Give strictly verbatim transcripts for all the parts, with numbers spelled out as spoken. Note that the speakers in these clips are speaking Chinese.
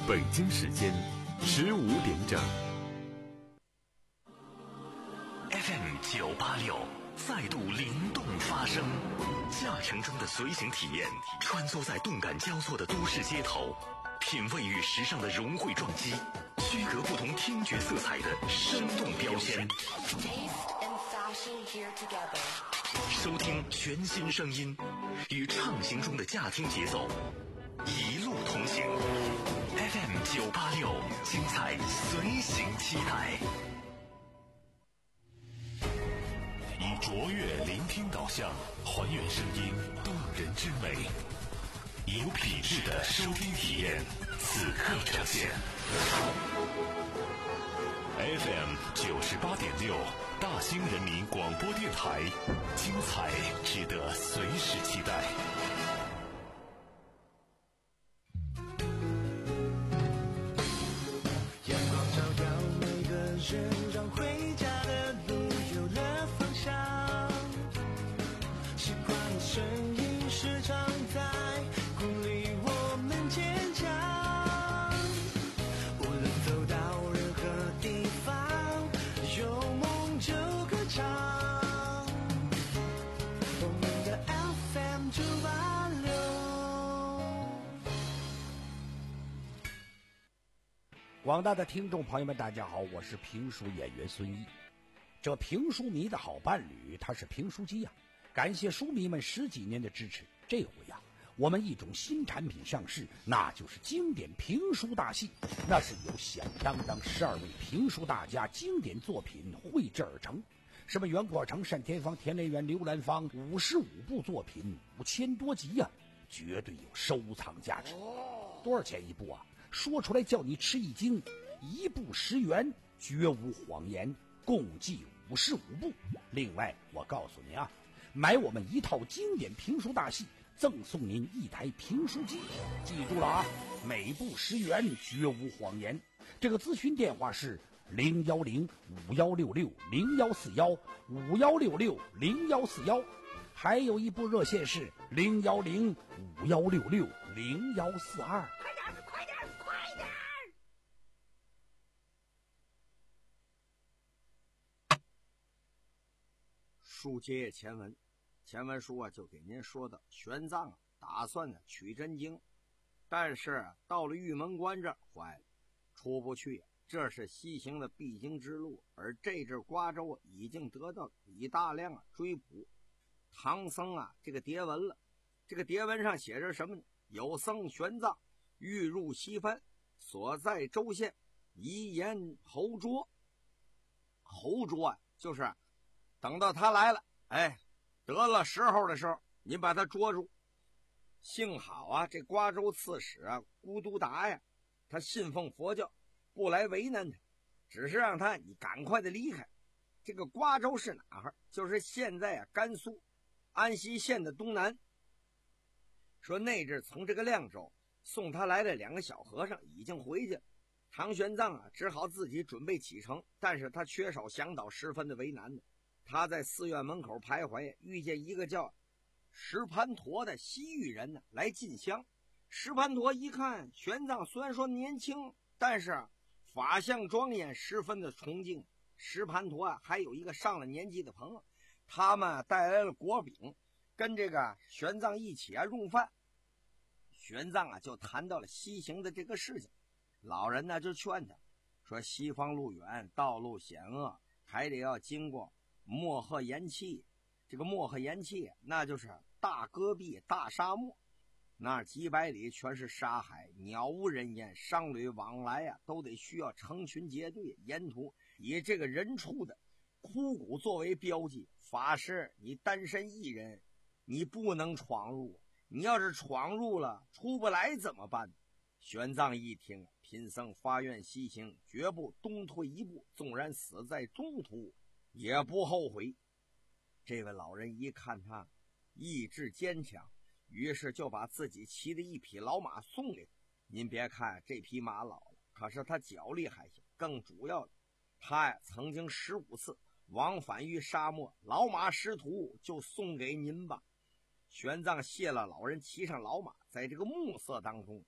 北京时间十五点整。 F M 九八六再度灵动发声，驾乘中的随行体验，穿梭在动感交错的都市街头，品味与时尚的融汇撞击，区隔不同听觉色彩的生动标签。收听全新声音，与畅行中的驾听节奏，一路同行。F M 九八六，精彩随行期待。以卓越聆听导向，还原声音动人之美，以有品质的收听体验，此刻呈现。F M 九十八点六，大兴人民广播电台，精彩值得随时期待。 阳光照耀每个人，让回家的路有了方向。习惯的声音时常在鼓励我们坚强。无论走到任何地方，有梦就歌唱。我们的 F M 九八六。 广大的听众朋友们，大家好，我是评书演员孙一。这评书迷的好伴侣，他是评书机呀、啊。感谢书迷们十几年的支持，这回呀、啊，我们一种新产品上市，那就是经典评书大戏。那是由响当当十二位评书大家经典作品绘制而成，什么袁阔成、单田芳、田连元、刘兰芳，五十五部作品，五千多集呀、啊，绝对有收藏价值。多少钱一部啊？说出来叫你吃一惊，一部十元，绝无谎言，共计五十五部。另外我告诉你啊，买我们一套经典评书大戏，赠送您一台评书机。记住了啊，每部十元，绝无谎言。这个咨询电话是零幺零五幺六六零幺四幺五幺六六零幺四幺，还有一部热线是零幺零五幺六六零幺四二。快点快点快点！ 书接前文，前文书啊就给您说的，玄奘啊打算呢取真经，但是啊到了玉门关这儿坏了，出不去，这是西行的必经之路，而这阵瓜州啊已经得到李大亮啊追捕唐僧啊这个牒文了。这个牒文上写着什么呢？有僧玄奘欲入西番，所在州县，遗言侯捉。侯捉啊就是等到他来了，哎，得了时候的时候，你把他捉住。幸好啊，这瓜州刺史啊，孤独达呀，他信奉佛教，不来为难他，只是让他你赶快的离开。这个瓜州是哪儿？就是现在啊，甘肃安溪县的东南。说那阵从这个亮州送他来的两个小和尚已经回去了，唐玄奘啊，只好自己准备启程，但是他缺少向导，十分的为难的。他在寺院门口徘徊，遇见一个叫石盘陀的西域人呢，来进香。石盘陀一看玄奘虽然说年轻，但是法相庄严，十分的崇敬。石盘陀啊，还有一个上了年纪的朋友，他们带来了果饼，跟这个玄奘一起啊用饭。玄奘啊就谈到了西行的这个事情，老人呢就劝他说，西方路远，道路险恶，还得要经过漠河盐气。这个漠河盐气那就是大戈壁、大沙漠，那几百里全是沙海，鸟无人烟，商旅往来啊都得需要成群结队，沿途以这个人畜的枯骨作为标记。法师你单身一人，你不能闯入，你要是闯入了出不来怎么办？玄奘一听，贫僧发愿西行，绝不东退一步，纵然死在中途也不后悔。这位老人一看他意志坚强，于是就把自己骑的一匹老马送给他。您别看这匹马老了，可是他脚力还行，更主要的，他呀曾经十五次往返于沙漠，老马识途，就送给您吧。玄奘谢了老人，骑上老马，在这个暮色当中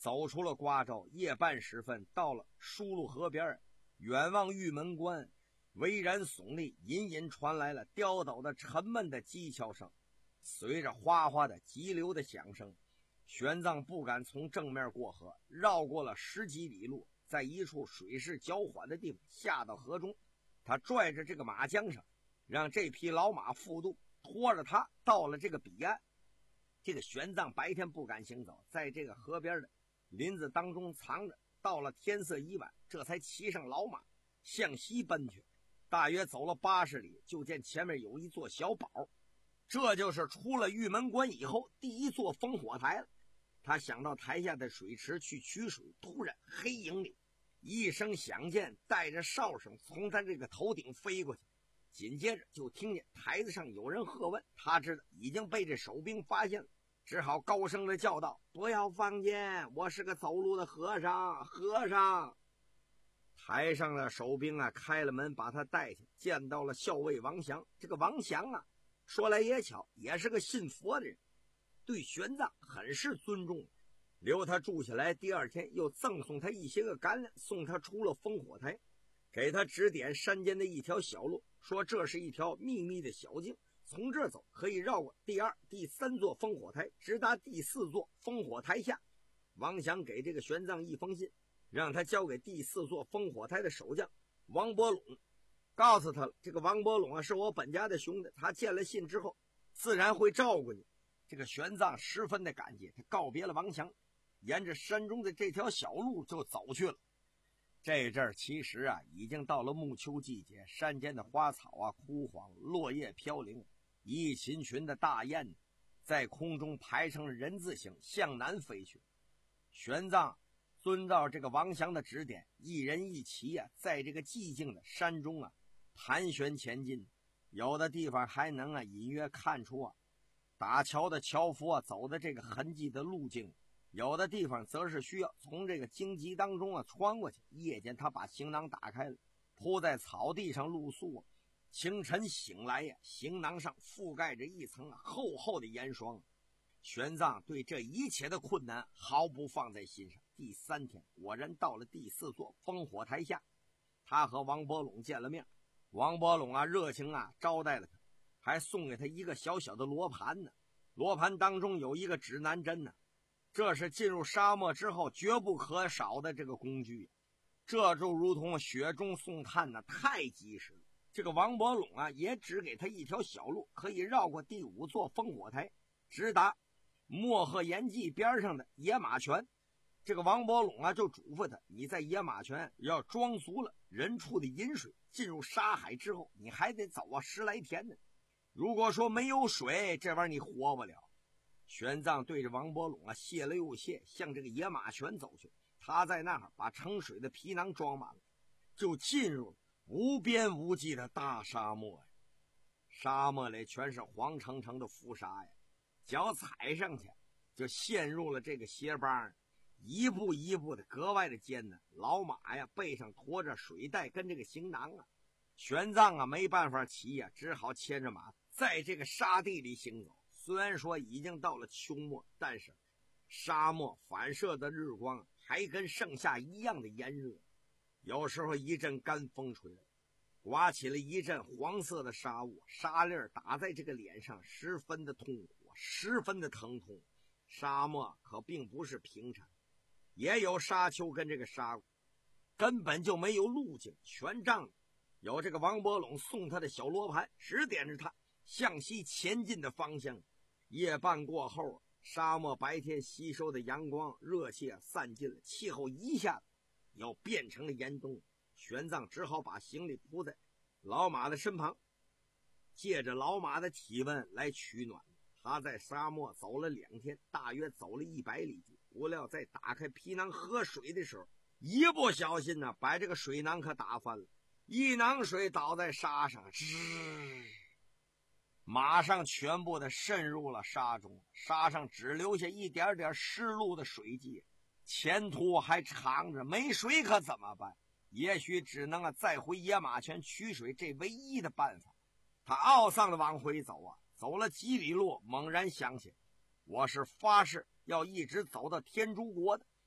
走出了瓜州，夜半时分到了疏路河边，远望玉门关，巍然耸立，隐隐传来了刁斗的沉闷的鸡敲声，随着哗哗的急流的响声，玄奘不敢从正面过河，绕过了十几里路，在一处水势较缓的地方下到河中。他拽着这个马缰绳，让这匹老马负渡，拖着他到了这个彼岸。这个玄奘白天不敢行走，在这个河边的林子当中藏着，到了天色已晚，这才骑上老马向西奔去。大约走了八十里，就见前面有一座小堡，这就是出了玉门关以后第一座烽火台了。他想到台下的水池去取水，突然黑影里一声响箭，带着哨声从他这个头顶飞过去，紧接着就听见台子上有人喝问，他知道已经被这守兵发现了，只好高声的叫道：不要放箭，我是个走路的和尚，和尚。台上的守兵啊开了门把他带去，见到了校尉王祥。这个王祥啊说来也巧，也是个信佛的人，对玄奘很是尊重，留他住下来。第二天又赠送他一些个干粮，送他出了烽火台，给他指点山间的一条小路，说这是一条秘密的小径，从这走可以绕过第二、第三座烽火台，直达第四座烽火台下。王祥给这个玄奘一封信，让他交给第四座烽火台的守将王伯垄，告诉他了，这个王伯垄啊是我本家的兄弟，他见了信之后自然会照顾你。这个玄奘十分的感激，他告别了王祥，沿着山中的这条小路就走去了。这阵儿其实啊已经到了暮秋季节，山间的花草啊枯黄，落叶飘零，一群群的大雁在空中排成了人字形向南飞去。玄奘遵照这个王祥的指点，一人一骑啊在这个寂静的山中啊盘旋前进，有的地方还能啊隐约看出啊打桥的樵夫啊走的这个痕迹的路径，有的地方则是需要从这个荆棘当中啊穿过去。夜间他把行囊打开了，铺在草地上露宿啊。清晨醒来呀，行囊上覆盖着一层啊厚厚的盐霜。玄奘对这一切的困难毫不放在心上。第三天果然到了第四座烽火台下，他和王伯垄见了面。王伯垄啊热情啊招待了他，还送给他一个小小的罗盘呢。罗盘当中有一个指南针呢，这是进入沙漠之后绝不可少的这个工具，这就如同雪中送炭呢，太及时了。这个王伯垄啊也只给他一条小路，可以绕过第五座烽火台，直达漠河岩际边上的野马泉。这个王伯垄啊就嘱咐他，你在野马泉要装足了人畜的饮水，进入沙海之后你还得走啊十来天呢，如果说没有水，这玩意儿你活不了。玄奘对着王伯垄啊谢了又谢，向这个野马泉走去。他在那儿把盛水的皮囊装满了，就进入了无边无际的大沙漠呀。沙漠里全是黄澄澄的浮沙呀，脚踩上去就陷入了这个鞋帮，一步一步的格外的艰难。老马呀背上驮着水袋跟这个行囊啊，玄奘啊没办法骑呀，只好牵着马在这个沙地里行走。虽然说已经到了秋末，但是沙漠反射的日光还跟盛夏一样的炎热。有时候一阵干风吹来，刮起了一阵黄色的沙雾，沙粒打在这个脸上，十分的痛苦，十分的疼痛。沙漠可并不是平产，也有沙丘跟这个沙谷，根本就没有路径，全仗有这个王伯垄送他的小罗盘指点着他向西前进的方向。夜半过后，沙漠白天吸收的阳光热气散尽了，气候一下子又变成了严冬。玄奘只好把行李铺在老马的身旁，借着老马的体温来取暖。他在沙漠走了两天，大约走了一百里地，不料在打开皮囊喝水的时候，一不小心呢，把这个水囊可打翻了，一囊水倒在沙上，吱，马上全部的渗入了沙中，沙上只留下一点点湿漉的水迹，前途还长着，没水可怎么办？也许只能啊再回野马泉取水，这唯一的办法。他懊丧的往回走啊，走了几里路，猛然想起，我是发誓要一直走到天竺国的，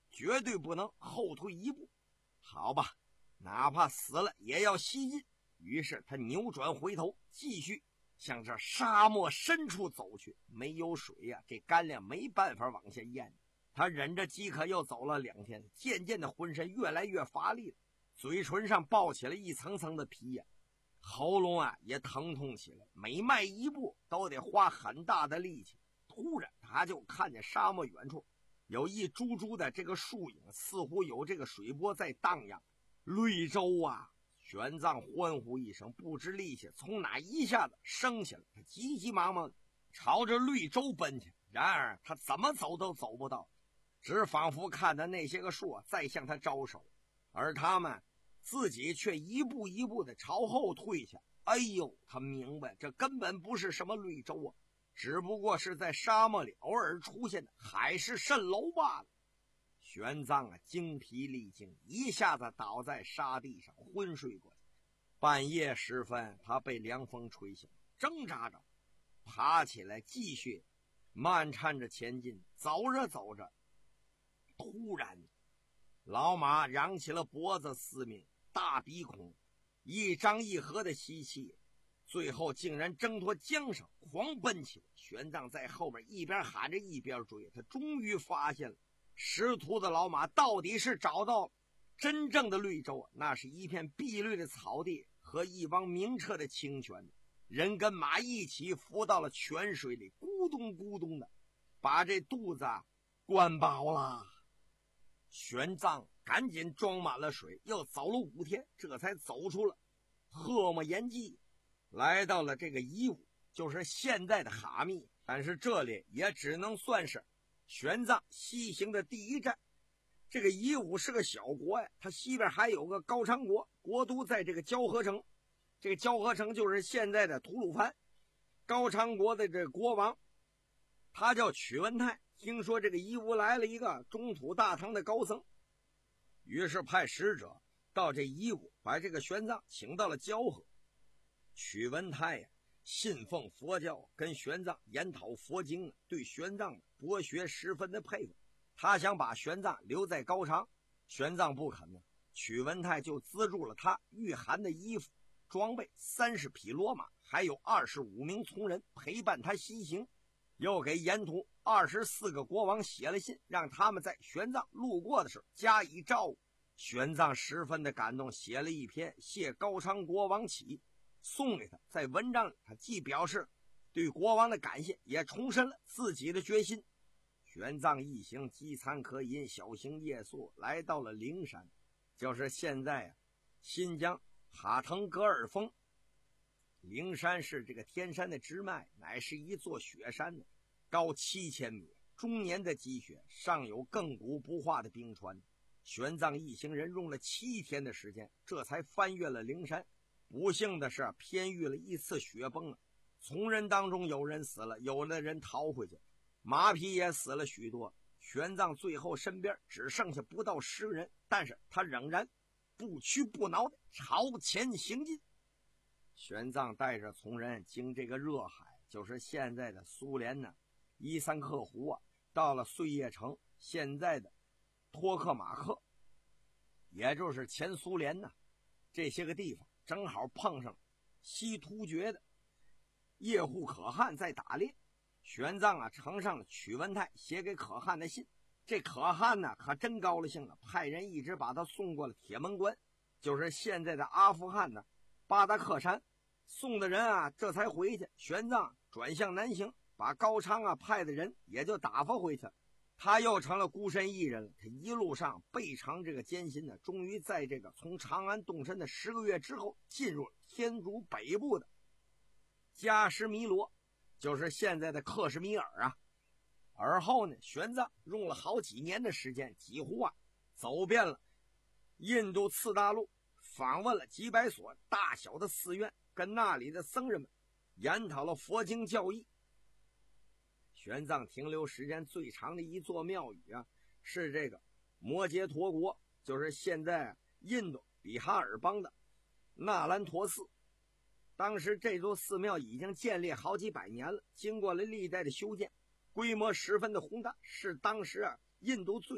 绝对不能后退一步。好吧，哪怕死了也要西进。于是他扭转回头，继续向这沙漠深处走去。没有水呀、啊，这干粮没办法往下咽。他忍着饥渴又走了两天，渐渐的浑身越来越乏力了，嘴唇上爆起了一层层的皮呀，喉咙啊也疼痛起来，每迈一步都得花很大的力气。突然他就看见沙漠远处有一株株的这个树影，似乎有这个水波在荡漾。绿洲啊！玄奘欢呼一声，不知力气从哪一下子升起来，他急急忙忙朝着绿洲奔去。然而他怎么走都走不到，只仿佛看到那些个树在向他招手，而他们自己却一步一步的朝后退下。哎呦，他明白这根本不是什么绿洲啊，只不过是在沙漠里偶尔出现的海市蜃楼罢了。玄奘啊，精疲力尽，一下子倒在沙地上昏睡过去。半夜时分，他被凉风吹醒，挣扎着爬起来，继续漫颤着前进。走着走着，突然老马扬起了脖子四面，大鼻孔一张一合的吸气，最后竟然挣脱缰绳狂奔起来。玄奘在后边一边喊着一边追，他终于发现了识途的老马到底是找到真正的绿洲，那是一片碧绿的草地和一汪明澈的清泉，人跟马一起浮到了泉水里，咕咚咕咚的把这肚子灌饱了。玄奘赶紧装满了水，又走了五天，这才走出了赫莫延济，来到了这个伊吾，就是现在的哈密。但是这里也只能算是玄奘西行的第一站。这个伊吾是个小国呀，它西边还有个高昌国，国都在这个交河城。这个交河城就是现在的吐鲁番。高昌国的这个国王他叫曲文泰，听说这个伊吾来了一个中土大唐的高僧，于是派使者到这伊吾，把这个玄奘请到了交河。曲文泰呀、啊信奉佛教，跟玄奘研讨佛经，对玄奘博学十分的佩服。他想把玄奘留在高昌，玄奘不肯呢。曲文泰就资助了他御寒的衣服装备，三十匹骡马，还有二十五名从人陪伴他西行，又给沿途二十四个国王写了信，让他们在玄奘路过的时候加以照顾。玄奘十分的感动，写了一篇谢高昌国王启，送给他。在文章里，他既表示对国王的感谢，也重申了自己的决心。玄奘一行饥餐渴饮，小行夜宿，来到了灵山，就是现在啊新疆哈腾格尔峰。灵山是这个天山的支脉，乃是一座雪山呢，高七千米，终年的积雪，上有亘古不化的冰川。玄奘一行人用了七天的时间，这才翻越了灵山。不幸的是，偏遇了一次雪崩啊！从人当中有人死了，有的人逃回去，马匹也死了许多。玄奘最后身边只剩下不到十个人，但是他仍然不屈不挠的朝前行进。玄奘带着从人经这个热海，就是现在的苏联呢伊桑克湖啊，到了碎叶城，现在的托克马克，也就是前苏联呢这些个地方，正好碰上西突厥的叶护可汗在打猎。玄奘啊呈上了曲文泰写给可汗的信，这可汗呢可真高了兴了，派人一直把他送过了铁门关，就是现在的阿富汗的巴达克山。送的人啊这才回去，玄奘转向南行，把高昌啊派的人也就打发回去了。他又成了孤身一人了。他一路上倍尝这个艰辛呢，终于在这个从长安动身的十个月之后，进入天竺北部的加什米罗，就是现在的克什米尔啊。而后呢，玄奘用了好几年的时间，几乎啊走遍了印度次大陆，访问了几百所大小的寺院，跟那里的僧人们研讨了佛经教义。玄奘停留时间最长的一座庙宇啊，是这个摩羯陀国，就是现在印度比哈尔邦的那兰陀寺。当时这座寺庙已经建立好几百年了，经过了历代的修建，规模十分的宏大，是当时啊印度最大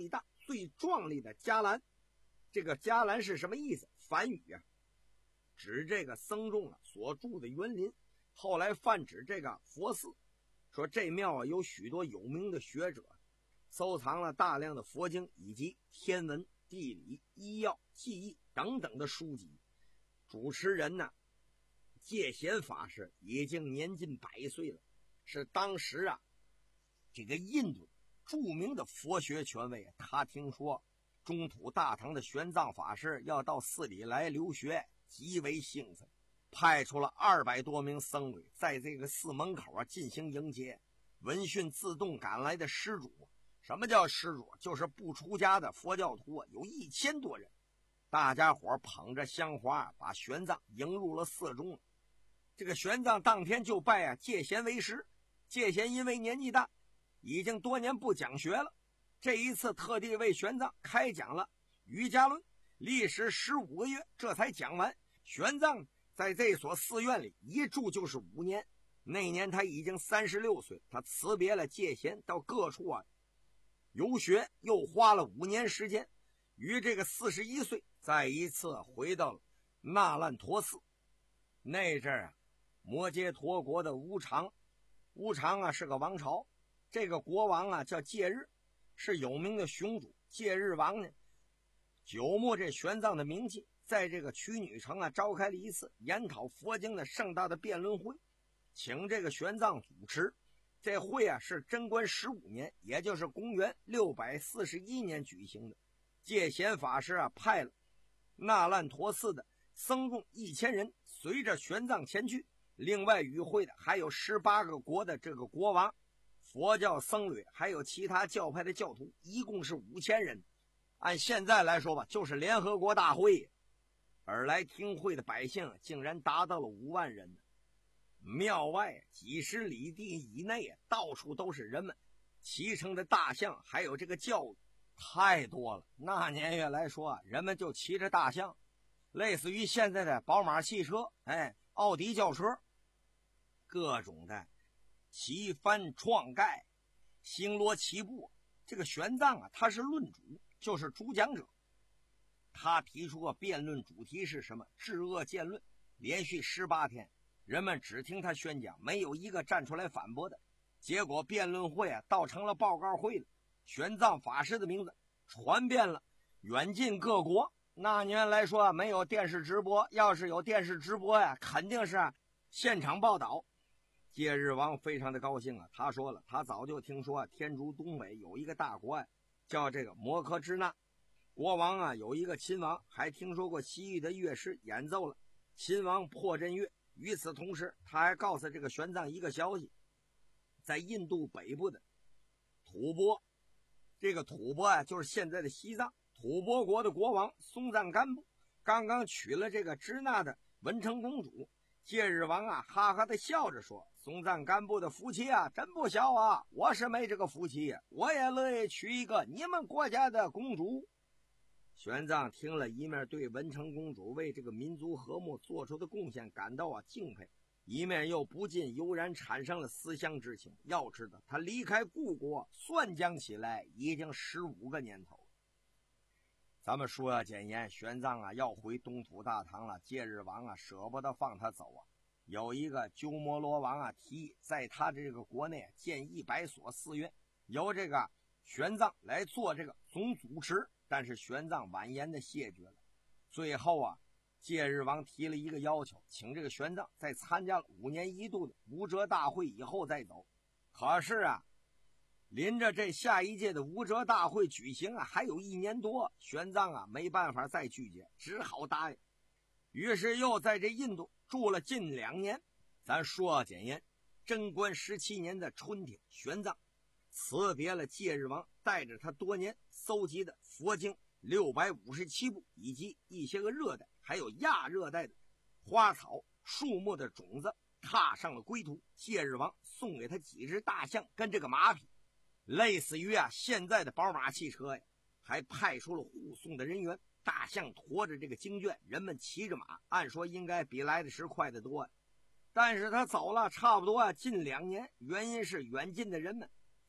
最壮丽的伽蓝。这个伽蓝是什么意思？梵语啊，指这个僧众啊所住的园林，后来泛指这个佛寺。说这庙啊有许多有名的学者，收藏了大量的佛经以及天文、地理、医药、技艺等等的书籍。主持人呢，戒贤法师已经年近百岁了，是当时啊这个印度著名的佛学权威。他听说中土大唐的玄奘法师要到寺里来留学，极为兴奋，派出了二百多名僧侣在这个寺门口啊进行迎接。闻讯自动赶来的施主，什么叫施主？就是不出家的佛教徒啊，有一千多人。大家伙捧着香花，把玄奘迎入了寺中。这个玄奘当天就拜啊戒贤为师。戒贤因为年纪大，已经多年不讲学了，这一次特地为玄奘开讲了瑜伽论，历时十五个月，这才讲完。玄奘在这所寺院里一住就是五年。那年他已经三十六岁，他辞别了戒贤，到各处啊游学，又花了五年时间，于这个四十一岁再一次回到了那烂陀寺。那阵儿啊，摩揭陀国的乌常，乌常啊是个王朝，这个国王啊叫戒日，是有名的雄主。戒日王呢，久慕这玄奘的名气，在这个曲女城啊召开了一次研讨佛经的盛大的辩论会，请这个玄奘主持。这会啊是贞观十五年，也就是公元六百四十一年举行的。戒贤法师啊派了那烂陀寺的僧众一千人随着玄奘前去，另外与会的还有十八个国的这个国王、佛教僧侣，还有其他教派的教徒，一共是五千人。按现在来说吧，就是联合国大会。而来听会的百姓竟然达到了五万人呢。庙外几十里地以内到处都是人们，骑乘的大象还有这个轿子太多了。那年月来说，人们就骑着大象，类似于现在的宝马汽车，哎，奥迪轿车，各种的旗幡创盖，星罗棋布。这个玄奘啊，他是论主，就是主讲者。他提出个辩论主题是什么？治恶见论。连续十八天，人们只听他宣讲，没有一个站出来反驳的。结果辩论会啊，倒成了报告会了。玄奘法师的名字传遍了远近各国。那年来说没有电视直播，要是有电视直播呀，肯定是现场报道。戒日王非常的高兴啊，他说了，他早就听说天竺东北有一个大国啊，叫这个摩诃支那。国王啊有一个亲王，还听说过西域的乐师演奏了亲王破阵乐。与此同时，他还告诉这个玄奘一个消息，在印度北部的吐蕃，这个吐蕃啊就是现在的西藏，吐蕃国的国王松赞干布刚刚娶了这个支那的文成公主。戒日王啊哈哈的笑着说，松赞干布的福气啊真不小啊，我是没这个福气，我也乐意娶一个你们国家的公主。玄奘听了，一面对文成公主为这个民族和睦做出的贡献感到啊敬佩，一面又不禁悠然产生了思乡之情。要知道他离开故国算讲起来已经十五个年头了。咱们说要简言，玄奘啊要回东土大唐了，戒日王啊舍不得放他走啊。有一个鸠摩罗王啊提议在他这个国内建一百所寺院，由这个玄奘来做这个总主持。但是玄奘婉言的谢绝了。最后啊，戒日王提了一个要求，请这个玄奘在参加了五年一度的无遮大会以后再走。可是啊，临着这下一届的无遮大会举行啊，还有一年多，玄奘啊没办法再拒绝，只好答应。于是又在这印度住了近两年。咱说简言，贞观十七年的春天，玄奘辞别了戒日王，带着他多年搜集的佛经六百五十七部，以及一些个热带还有亚热带的花草树木的种子，踏上了归途。戒日王送给他几只大象跟这个马匹，类似于啊现在的宝马汽车呀，还派出了护送的人员。大象驮着这个经卷，人们骑着马，按说应该比来的时快得多呀。但是他走了差不多啊近两年，原因是远近的人们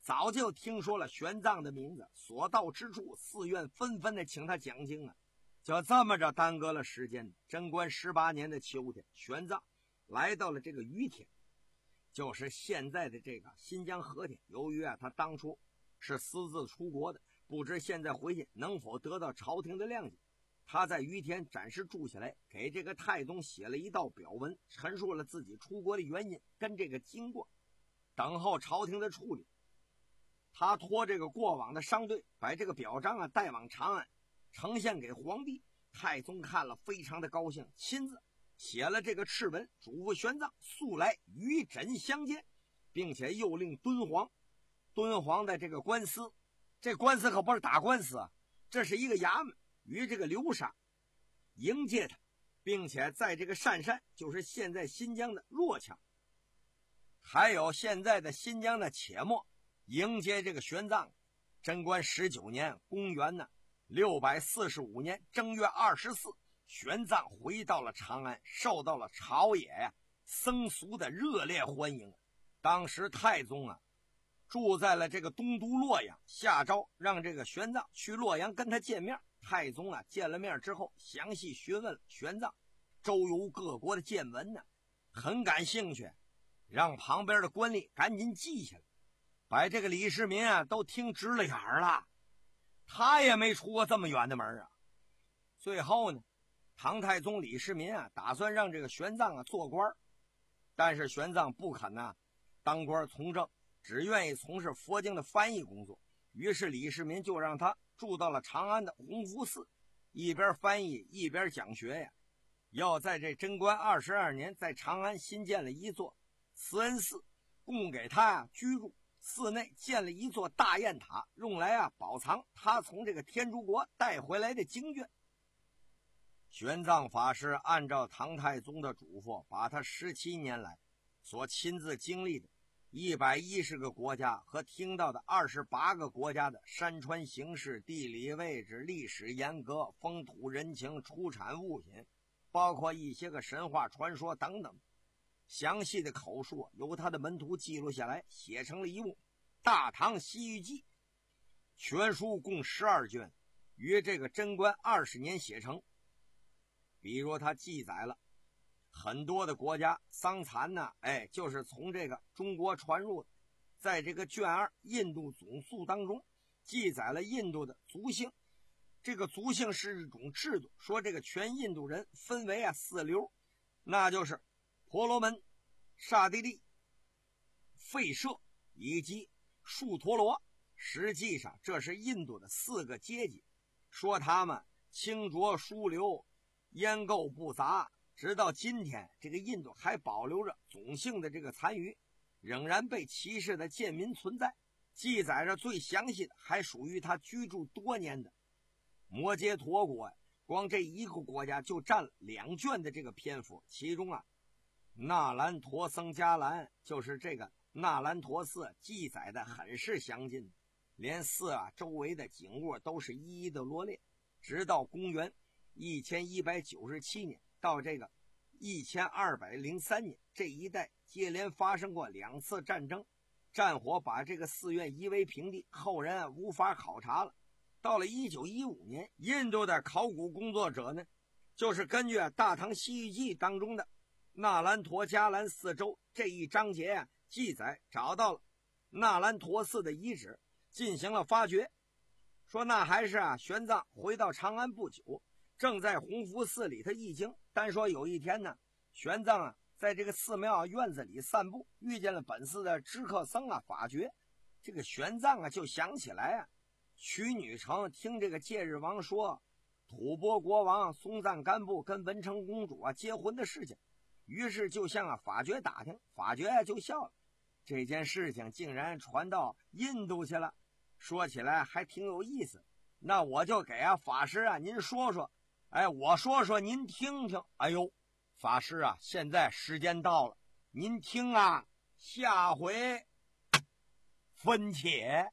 早就听说了玄奘的名字，所到之处寺院纷纷的请他讲经啊。就这么着耽搁了时间。贞观十八年的秋天，玄奘来到了这个于田，就是现在的这个新疆和田。由于啊他当初是私自出国的，不知现在回去能否得到朝廷的谅解，他在于田暂时住下来，给这个太宗写了一道表文，陈述了自己出国的原因跟这个经过，等候朝廷的处理。他托这个过往的商队，把这个表彰啊带往长安，呈现给皇帝。太宗看了非常的高兴，亲自写了这个敕文，嘱咐玄奘速来与朕相见，并且又令敦煌敦煌的这个官司，这官司可不是打官司啊，这是一个衙门，与这个流沙迎接他，并且在这个鄯善，就是现在新疆的若羌，还有现在的新疆的且末，迎接这个玄奘。贞观十九年，公元呢六百四十五年正月二十四，玄奘回到了长安，受到了朝野呀、啊、僧俗的热烈欢迎。当时太宗啊住在了这个东都洛阳，下诏让这个玄奘去洛阳跟他见面。太宗啊见了面之后，详细询问了玄奘周游各国的见闻呢，很感兴趣，让旁边的官吏赶紧记下来，把这个李世民啊都听直了眼了。他也没出过这么远的门啊。最后呢，唐太宗李世民啊打算让这个玄奘啊做官，但是玄奘不肯呢、啊、当官从政，只愿意从事佛经的翻译工作。于是李世民就让他住到了长安的弘福寺，一边翻译一边讲学呀。要在这贞观二十二年，在长安新建了一座慈恩寺，供给他啊居住。寺内建了一座大雁塔，用来啊保藏他从这个天竺国带回来的经卷。玄奘法师按照唐太宗的嘱咐，把他十七年来所亲自经历的一百一十个国家和听到的二十八个国家的山川形势、地理位置、历史沿革、风土人情、出产物品，包括一些个神话传说等等，详细的口述由他的门徒记录下来，写成了一部《大唐西域记》。全书共十二卷，于这个贞观二十年写成。比如他记载了很多的国家桑蚕呢，哎，就是从这个中国传入的。在这个卷二印度总宿当中记载了印度的族姓，这个族姓是一种制度，说这个全印度人分为啊四流，那就是婆罗门、刹帝利、吠舍以及树陀罗。实际上这是印度的四个阶级，说他们清浊疏流，烟垢不杂，直到今天这个印度还保留着种姓的这个残余，仍然被歧视的贱民存在。记载着最详细的还属于他居住多年的摩羯陀国，光这一个国家就占了两卷的这个篇幅。其中啊那兰陀僧伽蓝，就是这个那兰陀寺，记载的很是详尽，连寺啊周围的景物都是一一的罗列。直到公元一千一百九十七年到这个一千二百零三年，这一带接连发生过两次战争，战火把这个寺院夷为平地，后人啊无法考察了。到了一九一五年，印度的考古工作者呢，就是根据《大唐西域记》当中的那兰陀伽蓝四周这一章节啊记载，找到了那兰陀寺的遗址，进行了发掘。说那还是啊玄奘回到长安不久，正在弘福寺里头译经。单说有一天呢，玄奘啊在这个寺庙院子里散步，遇见了本寺的知客僧啊法觉。这个玄奘啊就想起来啊曲女城听这个戒日王说吐蕃国王松赞干布跟文成公主啊结婚的事情，于是就向啊法觉打听。法觉啊就笑了，这件事情竟然传到印度去了，说起来还挺有意思，那我就给啊法师啊您说说，哎，我说说您听听。哎呦，法师啊，现在时间到了，您听啊，下回分解。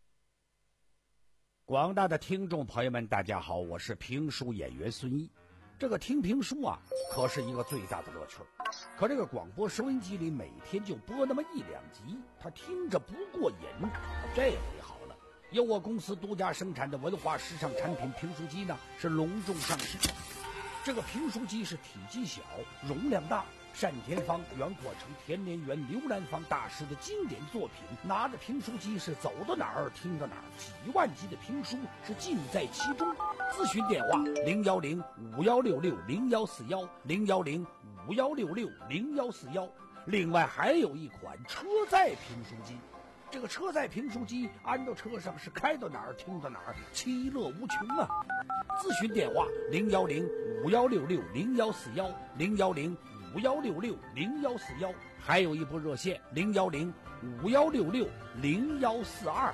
广大的听众朋友们大家好，我是评书演员孙毅。 这个听评书啊，可是一个最大的乐趣。可这个广播收音机里每天就播那么一两集，他听着不过瘾。这回好了，由我公司独家生产的文化时尚产品评书机呢，是隆重上市。这个评书机是体积小，容量大，单田芳、袁阔成、田连元、刘兰芳大师的经典作品，拿着评书机是走到哪儿听到哪儿，几万集的评书是尽在其中。咨询电话零幺零五幺六六零幺四幺零幺零五幺六六零幺四幺。另外还有一款车载评书机，这个车载评书机安到车上是开到哪儿听到哪儿，其乐无穷啊！咨询电话零幺零五幺六六零幺四幺零幺零五幺六六零幺四幺，还有一部热线零幺零五幺六六零幺四二。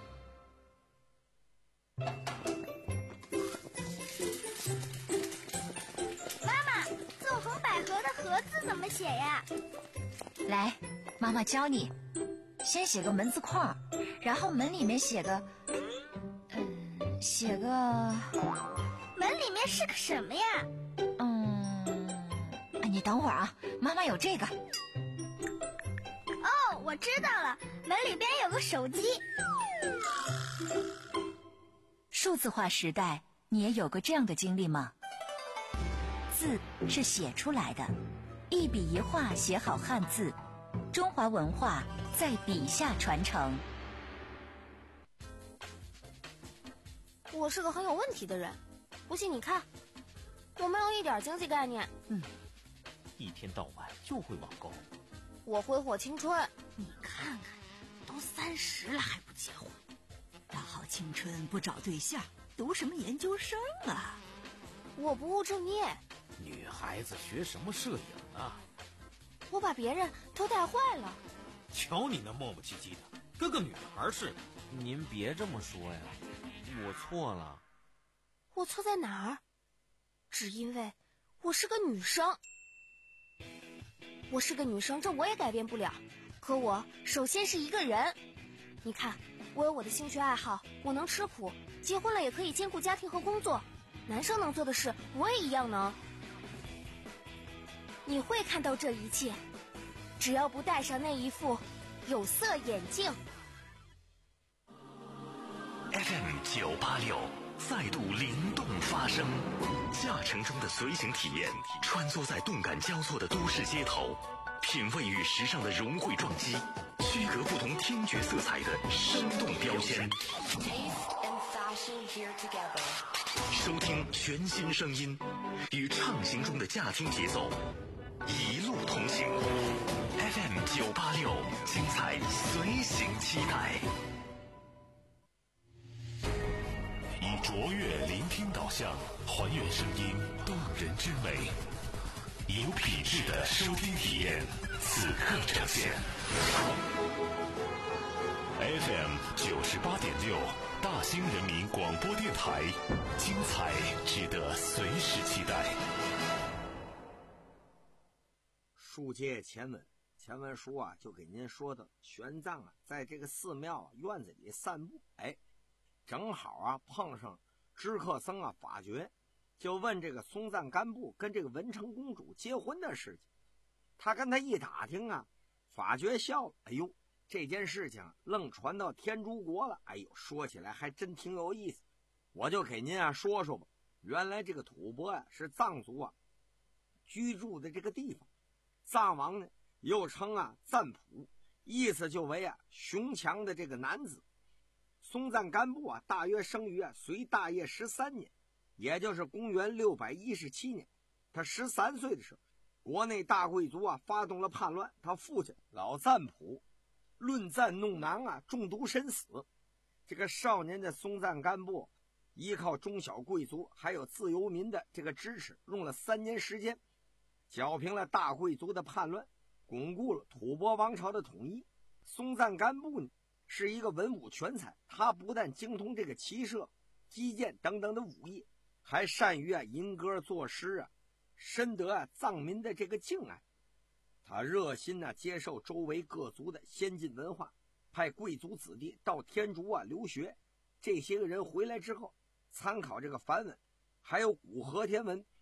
妈妈，纵横捭阖的阖字怎么写呀？ 来，妈妈教你。先写个门字框，然后门里面写个，嗯，写个， 门里面是个什么呀？ 嗯，你等会儿啊，妈妈有这个。 哦，我知道了，门里边有个手机。 数字化时代，你也有过这样的经历吗？字是写出来的，一笔一画写好汉字，中华文化在笔下传承。 我是个很有问题的人，不信你看，我没有一点经济概念。 嗯，一天到晚就会网购。 我挥霍青春，你看看，都三十了还不结婚。 大好青春不找对象，读什么研究生啊？ 我不务正业。 女孩子学什么摄影啊？ 我把别人都带坏了。 瞧你那磨磨唧唧的，跟个女孩似的。您别这么说呀，我错了。 我错在哪儿？只因为我是个女生。我是个女生，这我也改变不了。可我首先是一个人。你看，我有我的兴趣爱好，我能吃苦，结婚了也可以兼顾家庭和工作。男生能做的事，我也一样能。你会看到这一切，只要不戴上那一副有色眼镜。 F M 九八六再度灵动发声，驾乘中的随行体验，穿梭在动感交错的都市街头，品味与时尚的融汇撞击，区隔不同听觉色彩的生动标签。收听全新声音，与畅行中的驾听节奏一路同行。F M 九八六，精彩随行期待。以卓越聆听导向，还原声音动人之美，有品质的收听体验，此刻呈现。F M 九十八点六，大兴人民广播电台，精彩值得随时期待。 书接前文，前文书啊就给您说的，玄奘啊在这个寺庙啊院子里散步，哎，正好啊碰上知客僧啊法觉，就问这个松赞干布跟这个文成公主结婚的事情。他跟他一打听啊，法觉笑了，哎呦，这件事情愣传到天竺国了，哎呦，说起来还真挺有意思。我就给您啊说说吧。原来这个吐蕃啊是藏族啊居住的这个地方，藏王呢又称啊赞普，意思就为啊雄强的这个男子。松赞干布啊大约生于啊隋大业十三年，也就是公元六百一十七年。他十三岁的时候，国内大贵族啊发动了叛乱，他父亲老赞普论赞弄囊啊中毒身死。这个少年的松赞干布依靠中小贵族还有自由民的这个支持，用了三年时间剿平了大贵族的叛乱，巩固了吐蕃王朝的统一。松赞干布呢是一个文武全才，他不但精通这个骑射、击剑等等的武艺，还善于啊吟歌作诗啊，深得啊藏民的这个敬爱。他热心啊接受周围各族的先进文化，派贵族子弟到天竺啊留学。这些个人回来之后，参考这个梵文还有古和田文，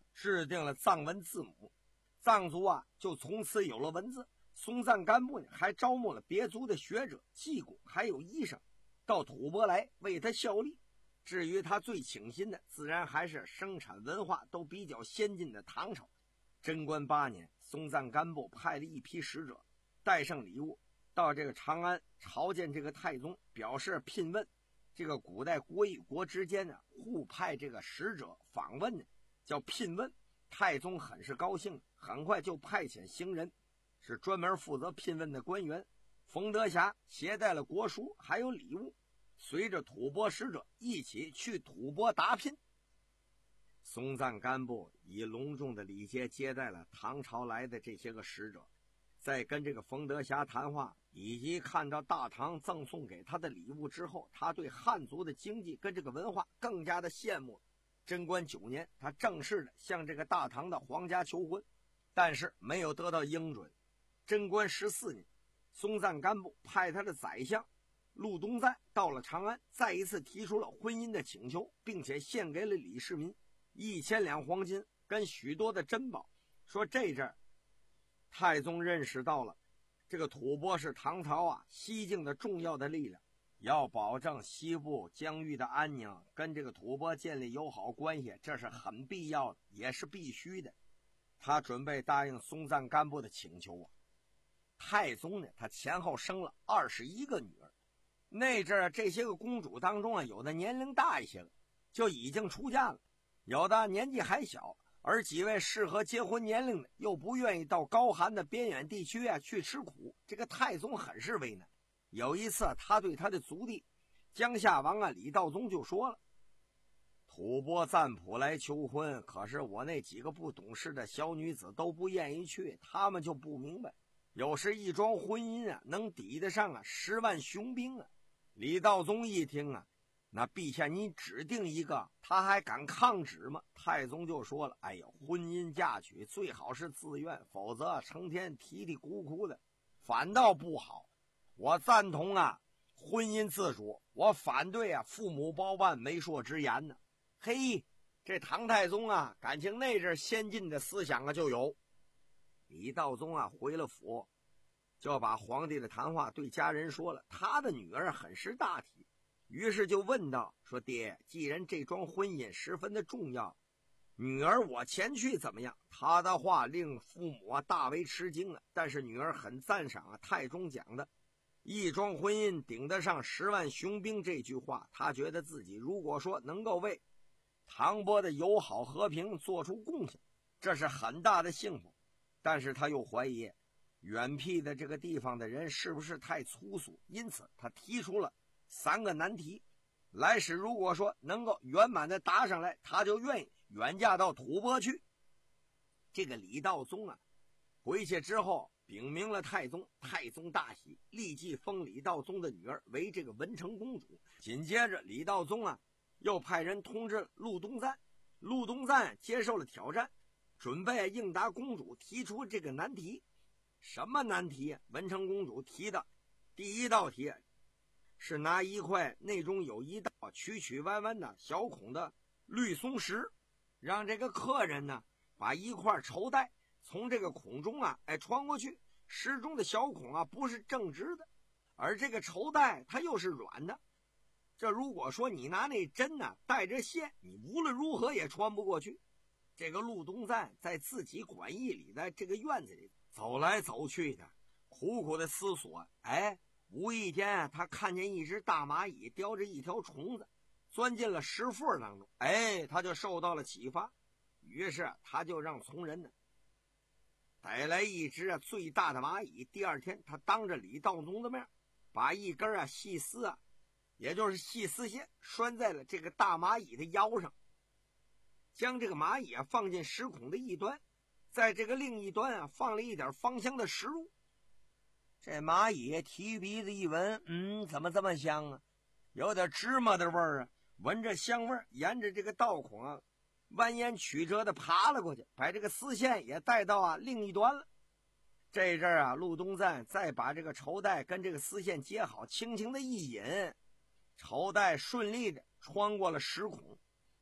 制定了藏文字母，藏族啊就从此有了文字。松赞干布呢还招募了别族的学者、技工还有医生到吐蕃来为他效力。至于他最倾心的，自然还是生产文化都比较先进的唐朝。贞观八年，松赞干布派了一批使者，带上礼物到这个长安朝见这个太宗，表示聘问。这个古代国与国之间呢，互派这个使者访问呢，叫聘问。太宗很是高兴，很快就派遣行人，是专门负责聘问的官员。冯德霞携带了国书还有礼物，随着吐蕃使者一起去吐蕃答聘。松赞干布以隆重的礼节接待了唐朝来的这些个使者，在跟这个冯德霞谈话以及看到大唐赠送给他的礼物之后，他对汉族的经济跟这个文化更加的羡慕。贞观九年，他正式的向这个大唐的皇家求婚，但是没有得到应准。贞观十四年，松赞干布派他的宰相陆东赞到了长安，再一次提出了婚姻的请求，并且献给了李世民一千两黄金跟许多的珍宝，说这阵儿太宗认识到了这个吐蕃是唐朝啊西境的重要的力量，要保证西部疆域的安宁，跟这个吐蕃建立友好关系，这是很必要的，也是必须的。他准备答应松赞干布的请求啊。太宗呢，他前后生了二十一个女儿，那阵儿这些个公主当中啊，有的年龄大一些了，就已经出嫁了，有的年纪还小，而几位适合结婚年龄的又不愿意到高寒的边远地区啊去吃苦，这个太宗很是为难。有一次他对他的族弟江夏王啊李道宗就说了，吐蕃赞普来求婚，可是我那几个不懂事的小女子都不愿意去，他们就不明白，有时一桩婚姻啊能抵得上啊十万雄兵啊。李道宗一听啊，那陛下你指定一个，他还敢抗旨吗？太宗就说了，哎呦，婚姻嫁娶最好是自愿，否则成天啼啼咕咕的反倒不好。我赞同啊婚姻自主，我反对啊父母包办媒妁之言呢。嘿，这唐太宗啊感情那阵先进的思想啊就有。李道宗啊回了府，就把皇帝的谈话对家人说了，他的女儿很识大体，于是就问道，说爹，既然这桩婚姻十分的重要，女儿我前去怎么样？他的话令父母啊大为吃惊啊，但是女儿很赞赏啊太宗讲的一桩婚姻顶得上十万雄兵这句话。他觉得自己如果说能够为唐波的友好和平做出贡献，这是很大的幸福。但是他又怀疑远僻的这个地方的人是不是太粗俗，因此他提出了三个难题，来使如果说能够圆满的答上来，他就愿意远嫁到吐蕃去。这个李道宗啊回去之后禀明了太宗，太宗大喜，立即封李道宗的女儿为这个文成公主。紧接着李道宗啊又派人通知陆东赞，陆东赞接受了挑战，准备应答公主提出这个难题。什么难题？文成公主提的第一道题是拿一块内中有一道曲曲弯弯的小孔的绿松石，让这个客人呢把一块绸带从这个孔中啊哎穿过去，石中的小孔啊不是正直的，而这个绸带它又是软的，这如果说你拿那针呢带着线，你无论如何也穿不过去。这个陆东赞在自己馆驿里的这个院子里走来走去的，苦苦的思索，哎，无意间他看见一只大蚂蚁叼着一条虫子钻进了石缝当中，哎，他就受到了启发，于是他就让从人呢带来一只啊最大的蚂蚁。第二天他当着李道宗的面把一根啊细丝啊也就是细丝线拴在了这个大蚂蚁的腰上，将这个蚂蚁啊放进石孔的一端，在这个另一端啊放了一点芳香的食物。这蚂蚁提鼻子一闻，嗯，怎么这么香啊？有点芝麻的味儿啊！闻着香味儿，沿着这个道孔啊蜿蜒曲折的爬了过去，把这个丝线也带到啊另一端了。这阵儿啊，陆东赞再把这个绸带跟这个丝线接好，轻轻的一引，绸带顺利的穿过了石孔。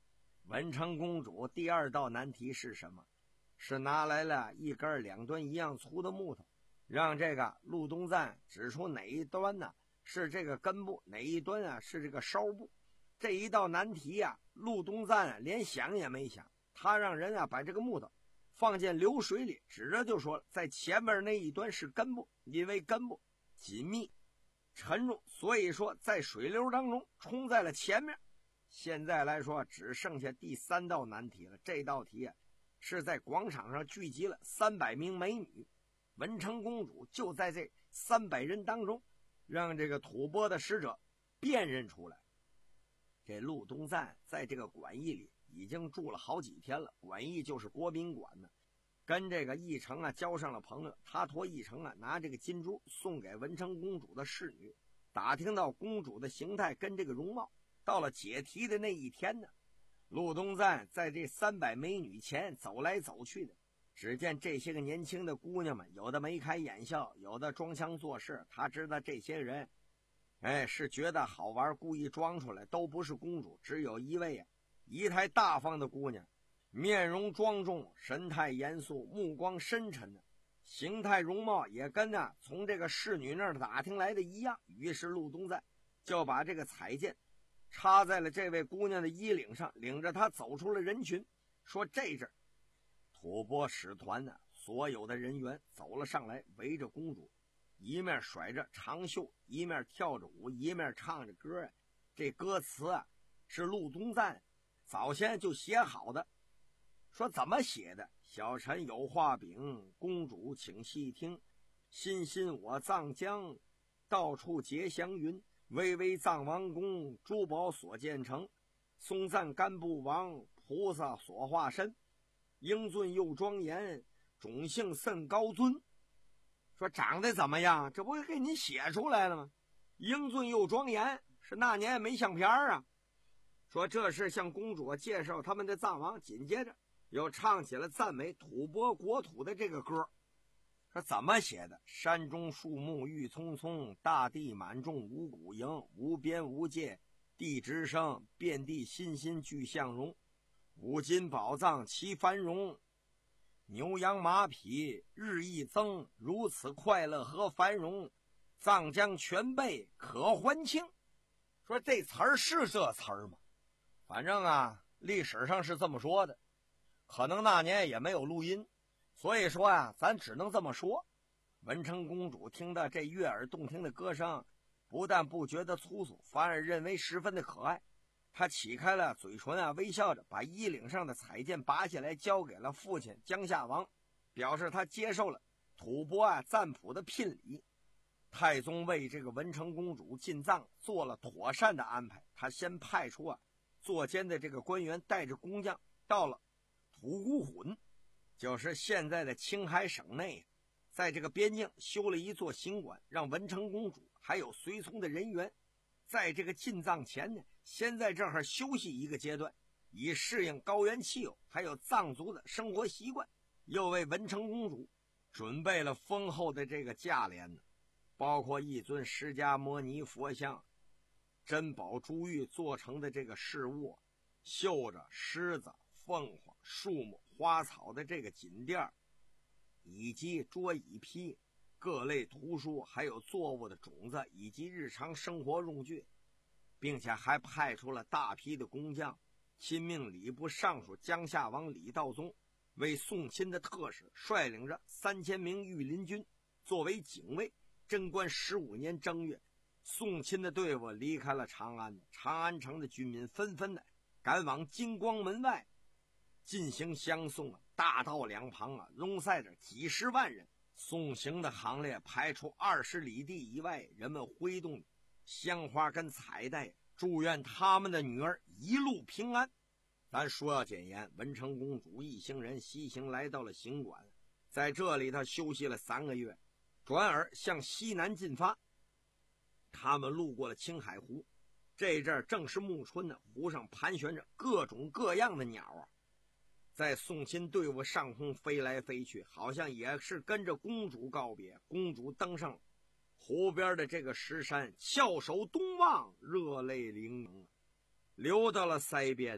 文成公主第二道难题是什么？是拿来了一根两端一样粗的木头，让这个陆东赞指出哪一端呢是这个根部，哪一端啊是这个梢部。这一道难题啊，陆东赞连想也没想，他让人啊把这个木头放进流水里，指着就说了，在前面那一端是根部，因为根部紧密沉重，所以说在水流当中冲在了前面。现在来说只剩下第三道难题了，这道题啊是在广场上聚集了三百名美女，文成公主就在这三百人当中让这个吐蕃的使者辨认出来。这陆东赞在这个馆驿里已经住了好几天了，馆驿就是国宾馆呢，跟这个义成啊交上了朋友。他托义成啊拿这个金珠送给文成公主的侍女，打听到公主的形态跟这个容貌。到了解题的那一天呢，陆东赞在这三百美女前走来走去的，只见这些个年轻的姑娘们，有的眉开眼笑，有的装腔作势。他知道这些人哎，是觉得好玩，故意装出来，都不是公主。只有一位啊仪态大方的姑娘，面容庄重，神态严肃，目光深沉的，形态容貌也跟啊从这个侍女那儿打听来的一样。于是陆东赞就把这个彩剑插在了这位姑娘的衣领上，领着她走出了人群。说这阵吐蕃使团呢，所有的人员走了上来，围着公主，一面甩着长袖，一面跳着舞，一面唱着歌。这歌词啊是陆东赞早先就写好的。说怎么写的？小臣有话禀，公主请细听。欣欣我藏江，到处结祥云。巍巍藏王宫，珠宝所建成。松赞干布王，菩萨所化身。英俊又庄严，种姓甚高尊。说长得怎么样？这不给你写出来了吗？英俊又庄严，是那年没相片啊。说这是向公主介绍他们的藏王，紧接着又唱起了赞美吐蕃国土的这个歌。说怎么写的？山中树木郁葱葱，大地满种五谷营，无边无界地直生，遍地欣欣俱向荣。五金宝藏齐繁荣，牛羊马匹日益增，如此快乐和繁荣，藏江全备可欢庆。说这词儿是这词儿吗？反正啊历史上是这么说的，可能那年也没有录音，所以说啊咱只能这么说。文成公主听到这悦耳动听的歌声，不但不觉得粗俗，反而认为十分的可爱。她起开了嘴唇啊，微笑着把衣领上的彩剑拔下来，交给了父亲江夏王，表示他接受了吐蕃啊赞普的聘礼。太宗为这个文成公主进藏做了妥善的安排，他先派出啊坐监的这个官员带着工匠到了吐谷浑，就是现在的青海省内，在这个边境修了一座行馆，让文成公主还有随从的人员在这个进藏前呢，先在这儿休息一个阶段，以适应高原气候还有藏族的生活习惯。又为文成公主准备了丰厚的这个价联呢，包括一尊释迦摩尼佛像、珍宝珠玉做成的这个饰物，绣着狮子、凤凰、树木、花草的这个锦垫，以及桌椅披、各类图书，还有作物的种子，以及日常生活用具，并且还派出了大批的工匠，亲命礼部尚书江夏王李道宗为宋钦的特使，率领着三千名御林军作为警卫。贞观十五年正月，宋钦的队伍离开了长安，长安城的军民纷纷的赶往金光门外进行相送啊。大道两旁啊拥塞着几十万人，送行的行列排出二十里地以外，人们挥动香花跟彩带，祝愿他们的女儿一路平安。咱说要简言，文成公主一行人西行来到了行馆，在这里他休息了三个月，转而向西南进发。他们路过了青海湖，这阵正是暮春呢，湖上盘旋着各种各样的鸟啊，在宋钦队伍上空飞来飞去，好像也是跟着公主告别。公主登上湖边的这个石山，翘首东望，热泪盈盈，流到了腮边呢。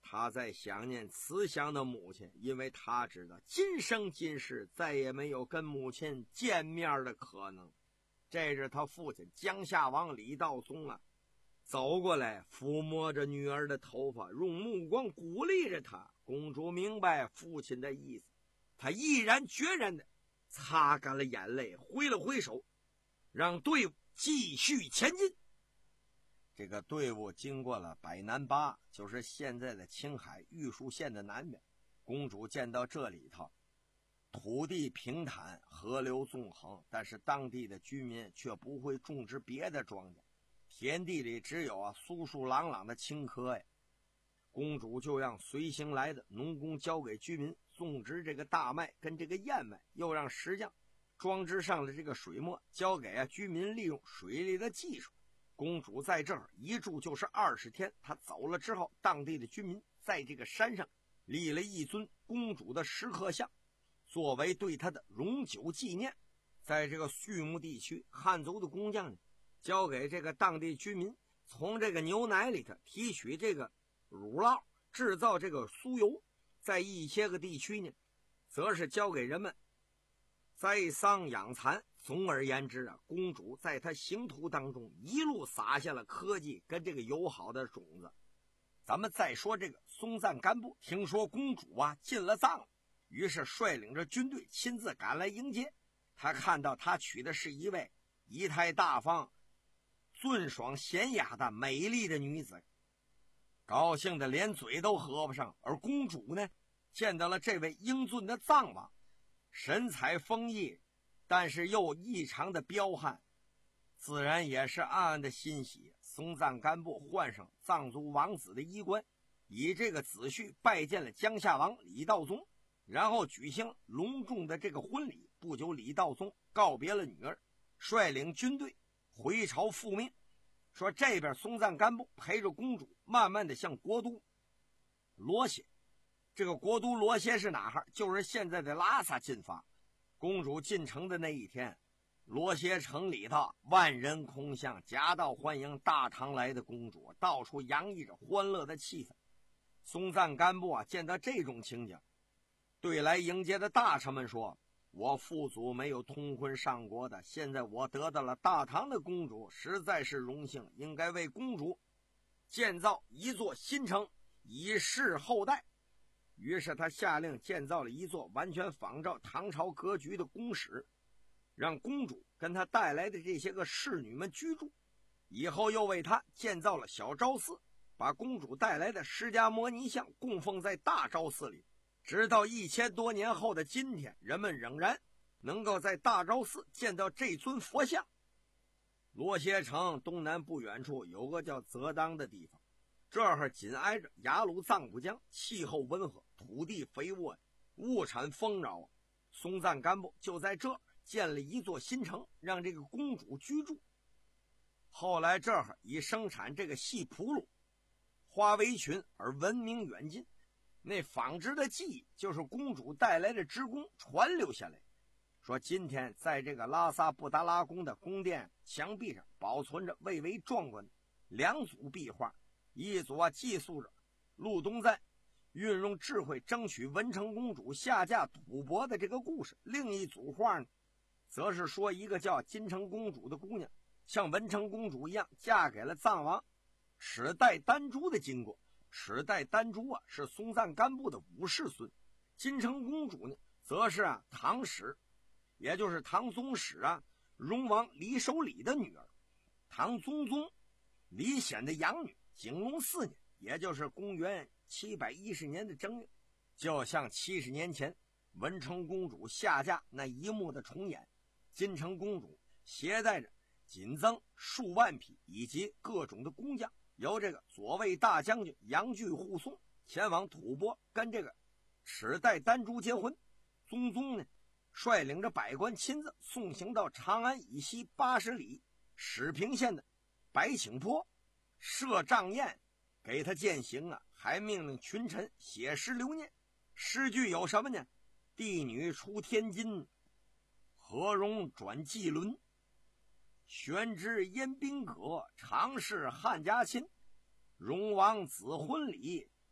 他在想念慈祥的母亲，因为他知道今生今世再也没有跟母亲见面的可能。这是他父亲江夏王李道宗啊，走过来抚摸着女儿的头发，用目光鼓励着她。公主明白父亲的意思，她毅然决然的擦干了眼泪，挥了挥手，让队伍继续前进。这个队伍经过了百南巴，就是现在的青海玉树县的南边。公主见到这里头土地平坦，河流纵横，但是当地的居民却不会种植别的庄稼，田地里只有啊苏苏朗朗的青稞呀。公主就让随行来的农工交给居民种植这个大麦跟这个燕麦，又让石匠装置上的这个水磨交给啊居民利用水利的技术。公主在这儿一住就是二十天。她走了之后，当地的居民在这个山上立了一尊公主的石刻像，作为对她的永久纪念。在这个畜牧地区，汉族的工匠呢，交给这个当地居民从这个牛奶里头提取这个乳酪，制造这个酥油。在一些个地区呢，则是交给人们栽桑养蚕。总而言之啊，公主在她行途当中一路撒下了科技跟这个友好的种子。咱们再说这个松赞干布，听说公主啊进了藏了，于是率领着军队亲自赶来迎接。他看到他娶的是一位仪态大方、俊爽娴雅的美丽的女子，高兴的连嘴都合不上。而公主呢，见到了这位英俊的藏王，神采丰溢，但是又异常的彪悍，自然也是暗暗的欣喜。松赞干布换上藏族王子的衣冠，以这个子序拜见了江夏王李道宗，然后举行隆重的这个婚礼。不久，李道宗告别了女儿，率领军队回朝复命。说这边松赞干布陪着公主慢慢的向国都罗歇，这个国都罗歇是哪哈？就是现在的拉萨进发。公主进城的那一天，罗歇城里头万人空巷，夹道欢迎大唐来的公主，到处洋溢着欢乐的气氛。松赞干布啊，见到这种情景，对来迎接的大臣们说：我父祖没有通婚上国的，现在我得到了大唐的公主，实在是荣幸，应该为公主建造一座新城，以示后代。于是他下令建造了一座完全仿照唐朝格局的宫室，让公主跟他带来的这些个侍女们居住。以后又为他建造了小昭寺，把公主带来的释迦摩尼像供奉在大昭寺里。直到一千多年后的今天，人们仍然能够在大昭寺见到这尊佛像。罗歇城东南不远处有个叫泽当的地方，这儿紧挨着雅鲁藏布江，气候温和，土地肥沃，物产丰饶。松赞干布就在这儿建了一座新城，让这个公主居住。后来这儿以生产这个细蒲芦花围裙而闻名远近。那纺织的技艺就是公主带来的织工传留下来。说今天在这个拉萨布达拉宫的宫殿墙壁上保存着蔚为壮观的两组壁画，一组啊记述着陆东赞运用智慧争取文成公主下嫁吐蕃的这个故事，另一组画呢，则是说一个叫金城公主的姑娘像文成公主一样嫁给了藏王齿代丹珠的经过。齿代丹珠啊是松赞干布的五世孙，金城公主呢则是啊唐史，也就是唐宗室啊荣王李守礼的女儿，唐宗宗李显的养女。景隆四年，也就是公元七百一十年的正月，就像七十年前文成公主下嫁那一幕的重演。金城公主携带着锦增数万匹以及各种的工匠，由这个左卫大将军杨巨护送前往吐蕃，跟这个齿代丹珠结婚。宗宗呢率领着百官亲自送行到长安以西八十里始平县的白顷坡，设帐宴给他饯行啊，还命令群臣写诗留念。诗句有什么呢？帝女出天津，何荣转纪伦，玄之燕宾阁，常侍汉家亲，荣王子婚礼，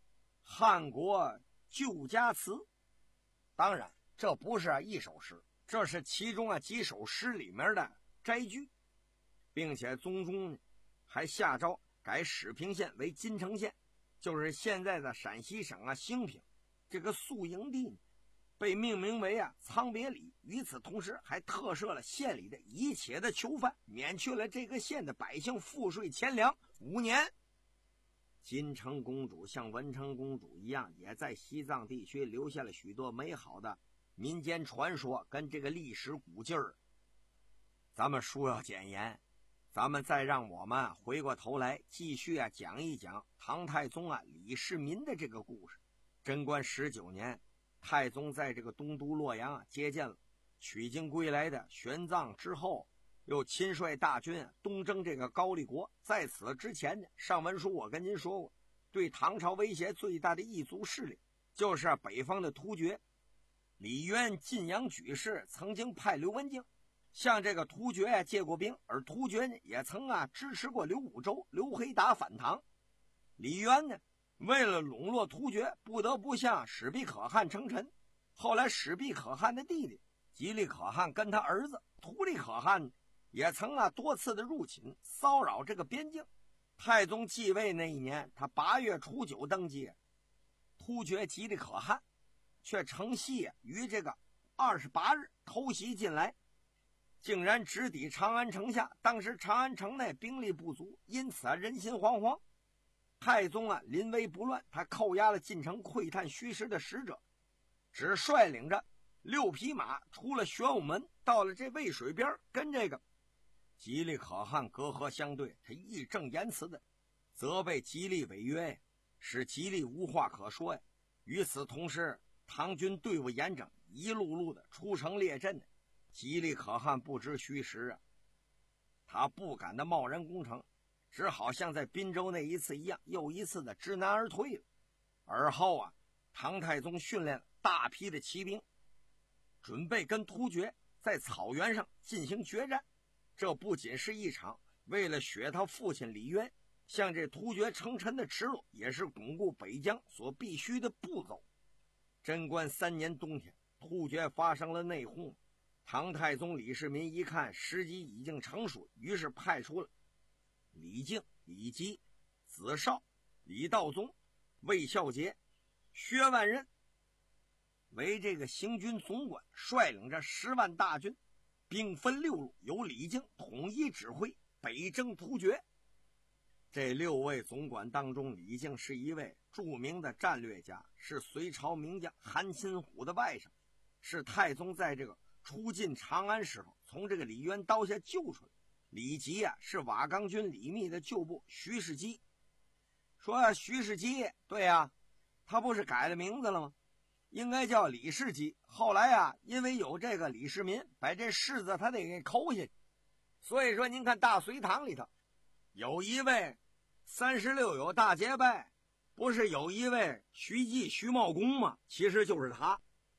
汉国旧家词》。当然这不是一首诗，这是其中啊几首诗里面的摘句，并且宗中还下诏改始平县为金城县，就是现在的陕西省啊兴平。这个宿营地呢被命名为啊仓别里，与此同时还特赦了县里的一切的囚犯，免去了这个县的百姓赋税钱粮五年。金城公主像文成公主一样，也在西藏地区留下了许多美好的民间传说跟这个历史古劲儿。咱们书要简言，咱们再让我们回过头来继续啊讲一讲唐太宗啊李世民的这个故事。贞观十九年，太宗在这个东都洛阳啊接见了取经归来的玄奘之后，又亲率大军啊东征这个高丽国。在此之前呢，上文书我跟您说过，对唐朝威胁最大的异族势力就是北方的突厥。李渊晋阳举事曾经派刘文静向这个突厥啊借过兵，而突厥呢也曾啊支持过刘武周、刘黑达反唐。李渊呢为了笼络突厥，不得不向史必可汗称臣。后来史必可汗的弟弟吉利可汗跟他儿子图利可汗也曾啊多次的入侵骚扰这个边境。太宗继位那一年，他八月初九登基，突厥吉利可汗却乘隙于这个二十八日偷袭进来，竟然直抵长安城下。当时长安城内兵力不足，因此啊人心惶惶。太宗啊临危不乱，他扣押了进城窥探虚实的使者，只率领着六匹马出了玄武门，到了这渭水边，跟这个吉利可汗隔河相对。他义正言辞的责备吉利违约，使吉利无话可说呀。与此同时，唐军队伍严整，一路路的出城列阵。吉利可汗不知虚实啊，他不敢的贸然攻城，只好像在滨州那一次一样，又一次的知难而退了。而后啊，唐太宗训练了大批的骑兵，准备跟突厥在草原上进行决战。这不仅是一场为了雪他父亲李渊向这突厥称臣的耻辱，也是巩固北疆所必须的步骤。贞观三年冬天，突厥发生了内讧。唐太宗李世民一看时机已经成熟，于是派出了李靖、李吉、子绍、李道宗、魏孝杰、薛万仞为这个行军总管，率领着十万大军，兵分六路，由李靖统一指挥，北征突厥。这六位总管当中，李靖是一位著名的战略家，是隋朝名将韩钦虎的外甥，是太宗在这个出进长安时候从这个李渊刀下救出来。李吉啊，是瓦岗军李密的旧部徐世基。说徐世基，对啊，他不是改了名字了吗？应该叫李世基。后来啊，因为有这个李世民，把这世字他得给抠下去。所以说，您看大隋唐里头有一位三十六有大结拜，不是有一位徐继徐茂公吗？其实就是他。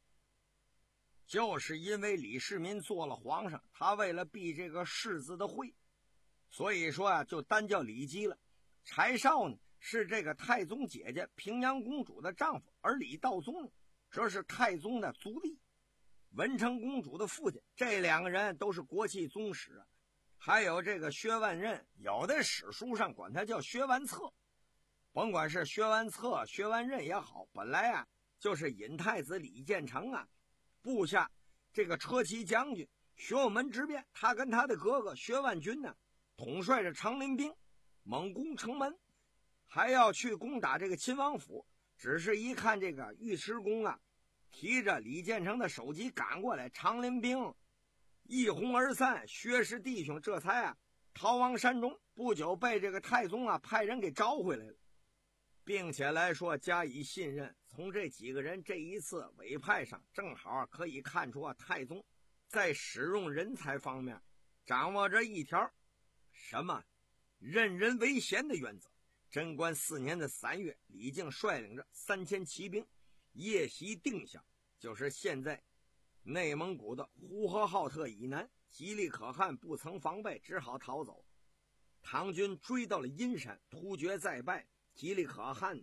就是因为李世民做了皇上，他为了避这个世字的讳，所以说啊，就单叫李基了。柴绍呢是这个太宗姐姐平阳公主的丈夫，而李道宗呢则是太宗的族弟，文成公主的父亲。这两个人都是国戚宗室。还有这个薛万仞，有的史书上管他叫薛万策。甭管是薛万策、薛万仞也好，本来啊就是尹太子李建成啊部下这个车骑将军，玄武门之变，他跟他的哥哥薛万军呢统帅着长林兵猛攻城门，还要去攻打这个秦王府。只是一看这个尉迟恭啊提着李建成的首级赶过来，长林兵一哄而散，薛氏弟兄这才啊逃往山中。不久被这个太宗啊派人给招回来了，并且来说加以信任。从这几个人这一次委派上，正好可以看出啊太宗在使用人才方面掌握着一条什么任人唯贤的原则。贞观四年的三月，李靖率领着三千骑兵夜袭定襄，就是现在内蒙古的呼和浩特以南。吉利可汗不曾防备，只好逃走。唐军追到了阴山，突厥再败，吉利可汗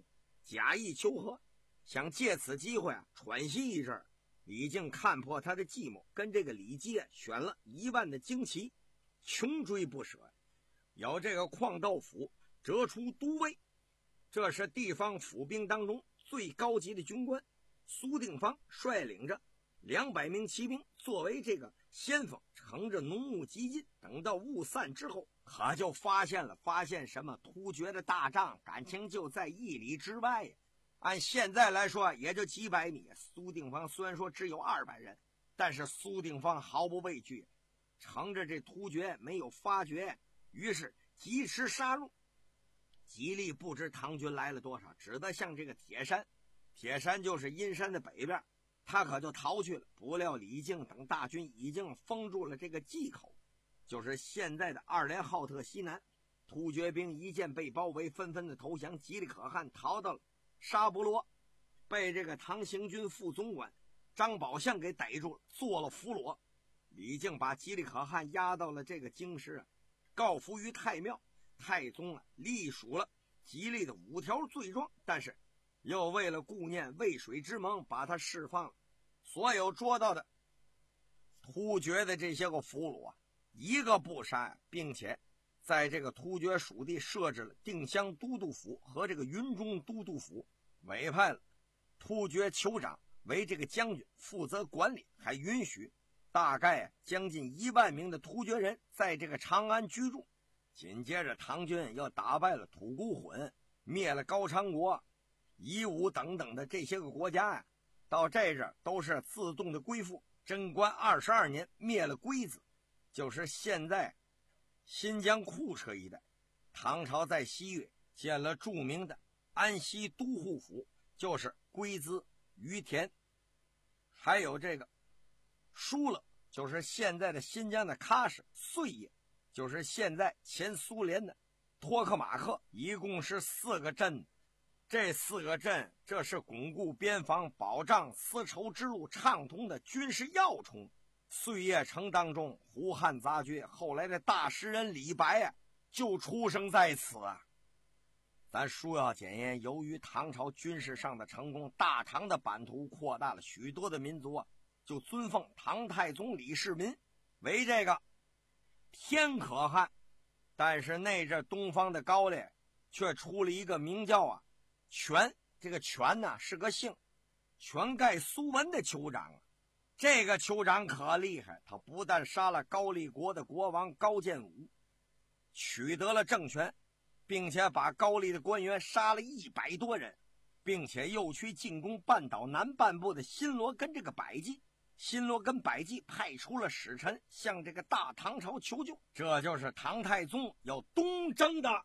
假意求和，想借此机会啊喘息一阵。李靖看破他的计谋，跟这个李杰选了一万的旌旗，穷追不舍，要这个矿道府折出都尉。这是地方府兵当中最高级的军官，苏定方率领着两百名骑兵作为这个先锋，乘着浓雾急进。等到雾散之后，可就发现了，发现什么？突厥的大帐感情就在一里之外呀。按现在来说，也就几百米。苏定方虽然说只有二百人，但是苏定方毫不畏惧，乘着这突厥没有发觉，于是疾驰杀入。吉利不知唐军来了多少，只得向这个铁山，铁山就是阴山的北边，他可就逃去了。不料李靖等大军已经封住了这个蓟口，就是现在的二连浩特西南。突厥兵一见被包围，纷纷的投降。吉利可汗逃到了沙布罗，被这个唐行军副总管张宝相给逮住了，做了俘虏。李靖把吉利可汗押到了这个京师啊，告服于太庙。太宗啊，隶属了吉利的五条罪状，但是又为了顾念渭水之盟，把他释放了。所有捉到的突厥的这些个俘虏啊，一个不杀，并且在这个突厥属地设置了定襄都督府和这个云中都督府，委派了突厥酋长为这个将军，负责管理，还允许大概将近一万名的突厥人在这个长安居住。紧接着唐军又打败了吐谷浑，灭了高昌国、夷吾等等的这些个国家呀，到这阵都是自动的归附。贞观二十二年灭了龟子，就是现在新疆库车一带。唐朝在西域建了著名的安西都护府，就是龟兹、于田，还有这个疏勒，就是现在的新疆的喀什、碎叶，就是现在前苏联的托克马克，一共是四个镇。这四个镇，这是巩固边防、保障丝绸之路畅通的军事要冲。碎叶城当中，胡汉杂居，后来的大诗人李白啊，就出生在此啊。咱书要检验，由于唐朝军事上的成功，大唐的版图扩大了许多的民族啊，就尊奉唐太宗李世民为这个天可汗。但是那阵东方的高丽却出了一个名叫啊权，这个权呢是个姓，权盖苏文的酋长啊。这个酋长可厉害，他不但杀了高丽国的国王高渐武，取得了政权，并且把高丽的官员杀了一百多人，并且又去进攻半岛南半部的新罗跟这个百济。新罗跟百济派出了使臣向这个大唐朝求救，这就是唐太宗要东征的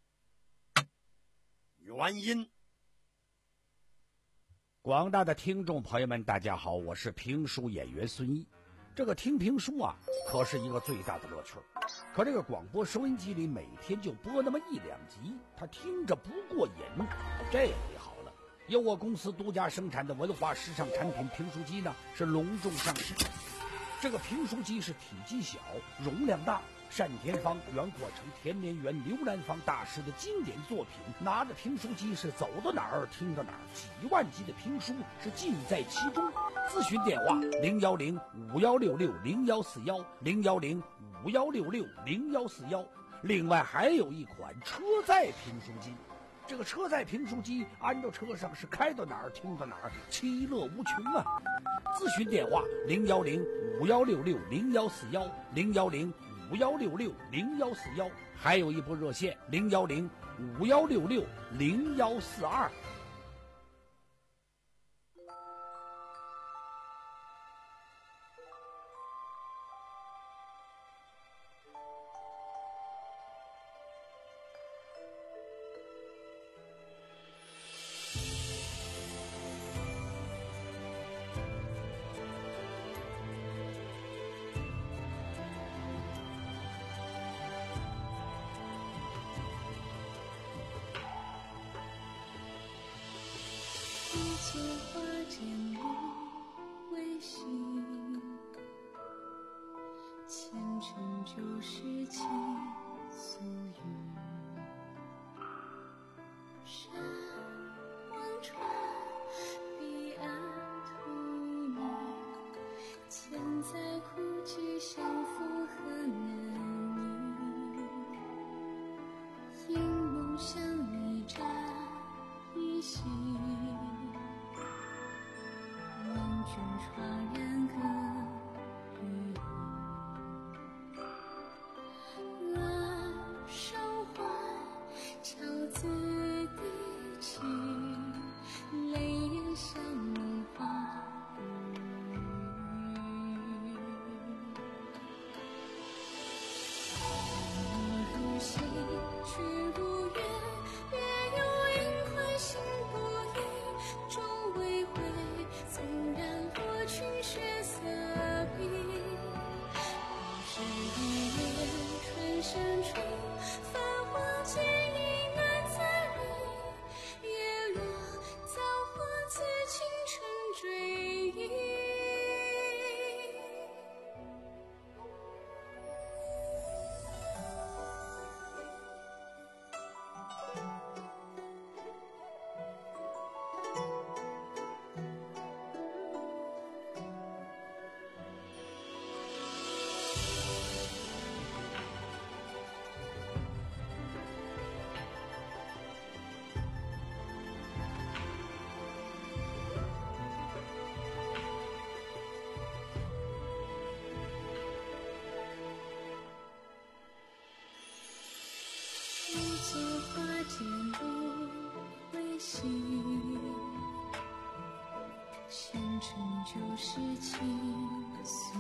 原因。 广大的听众朋友们，大家好，我是评书演员孙一。这个听评书啊，可是一个最大的乐趣。可这个广播收音机里每天就播那么一两集，他听着不过瘾。这回好了，由我公司独家生产的文化时尚产品评书机呢，是隆重上市。这个评书机是体积小，容量大，单田芳、袁阔成、田连元、刘兰芳大师的经典作品。拿着评书机是走到哪儿听到哪儿，几万集的评书是尽在其中。咨询电话零幺零五幺六六零幺四幺零幺零五幺六六零幺四幺。另外还有一款车载评书机。这个车载评书机安到车上是开到哪儿听到哪儿，其乐无穷啊！咨询电话零幺零五幺六六零幺四幺零幺零五幺六六零幺四幺，还有一部热线零幺零五幺六六零幺四二。 切花间无微信，前尘旧事情诉语。山外怆然隔语。额上环，桥自低起，泪眼相望花无语。你如戏，去如月，月有阴亏心不移，终未悔，纵然落群血色鬓。是一夜春深处，繁华间已难再觅，叶落造化自倾城追忆。无间花间露微细，前尘旧事倾诉。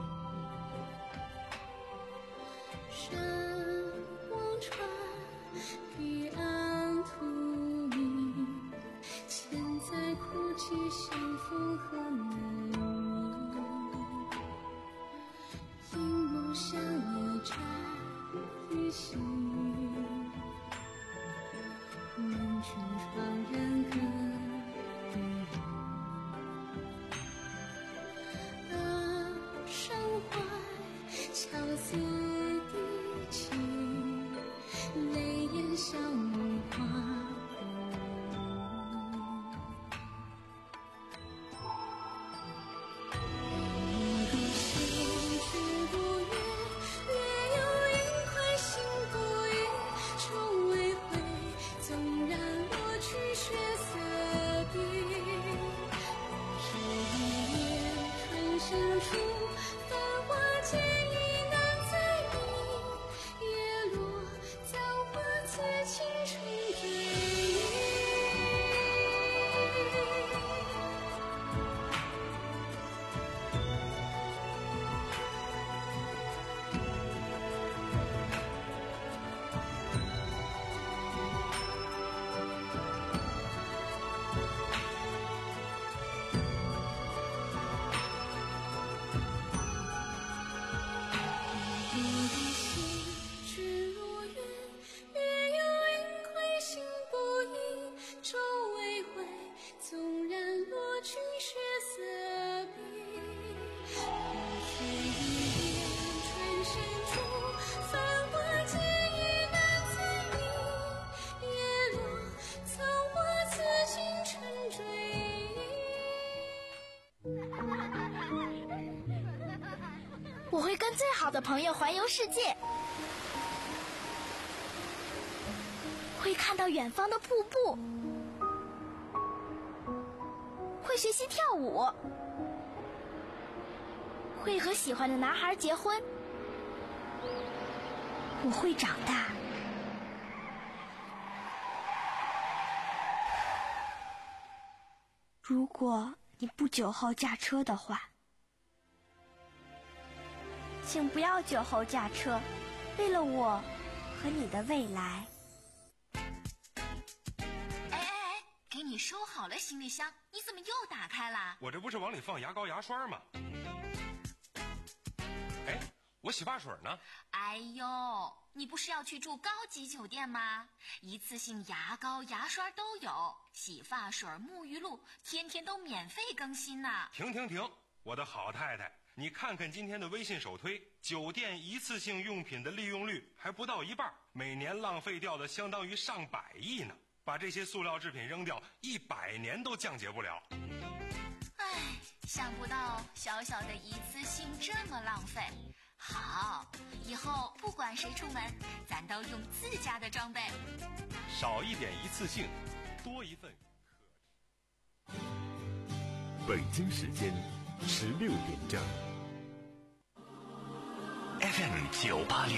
山望穿，彼岸荼蘼，千载苦寂相逢何能忆？银幕相依沾雨细，梦君怆然隔语。额上环，桥自低起，泪眼相望花无语。你如戏，去如月，月有阴亏心不移，终未悔，纵然落去血色鬓。是一夜春深处，繁华间已难再觅，叶落造化自倾城追忆。你如戏，去如月，月有阴亏心不移，终未悔，纵然落群血色鬓。是一夜春深处，繁华间已难再觅，叶落造化自倾城追忆。 我会跟最好的朋友环游世界，会看到远方的瀑布，会学习跳舞，会和喜欢的男孩结婚。我会长大。如果你不久后驾车的话，请不要酒后驾车，为了我和你的未来。 哎哎哎，给你收好了行李箱，你怎么又打开了？ 我这不是往里放牙膏牙刷吗？哎，我洗发水呢？ 哎呦，你不是要去住高级酒店吗？一次性牙膏牙刷都有，洗发水沐浴露天天都免费更新呢。 停停停，我的好太太，你看看今天的微信首推，酒店一次性用品的利用率还不到一半，每年浪费掉的相当于上百亿呢。把这些塑料制品扔掉，一百年都降解不了。 唉，想不到小小的一次性这么浪费。好，以后不管谁出门，咱都用自家的装备。 少一点一次性，多一份北京时间十六点整。 F M 九八六。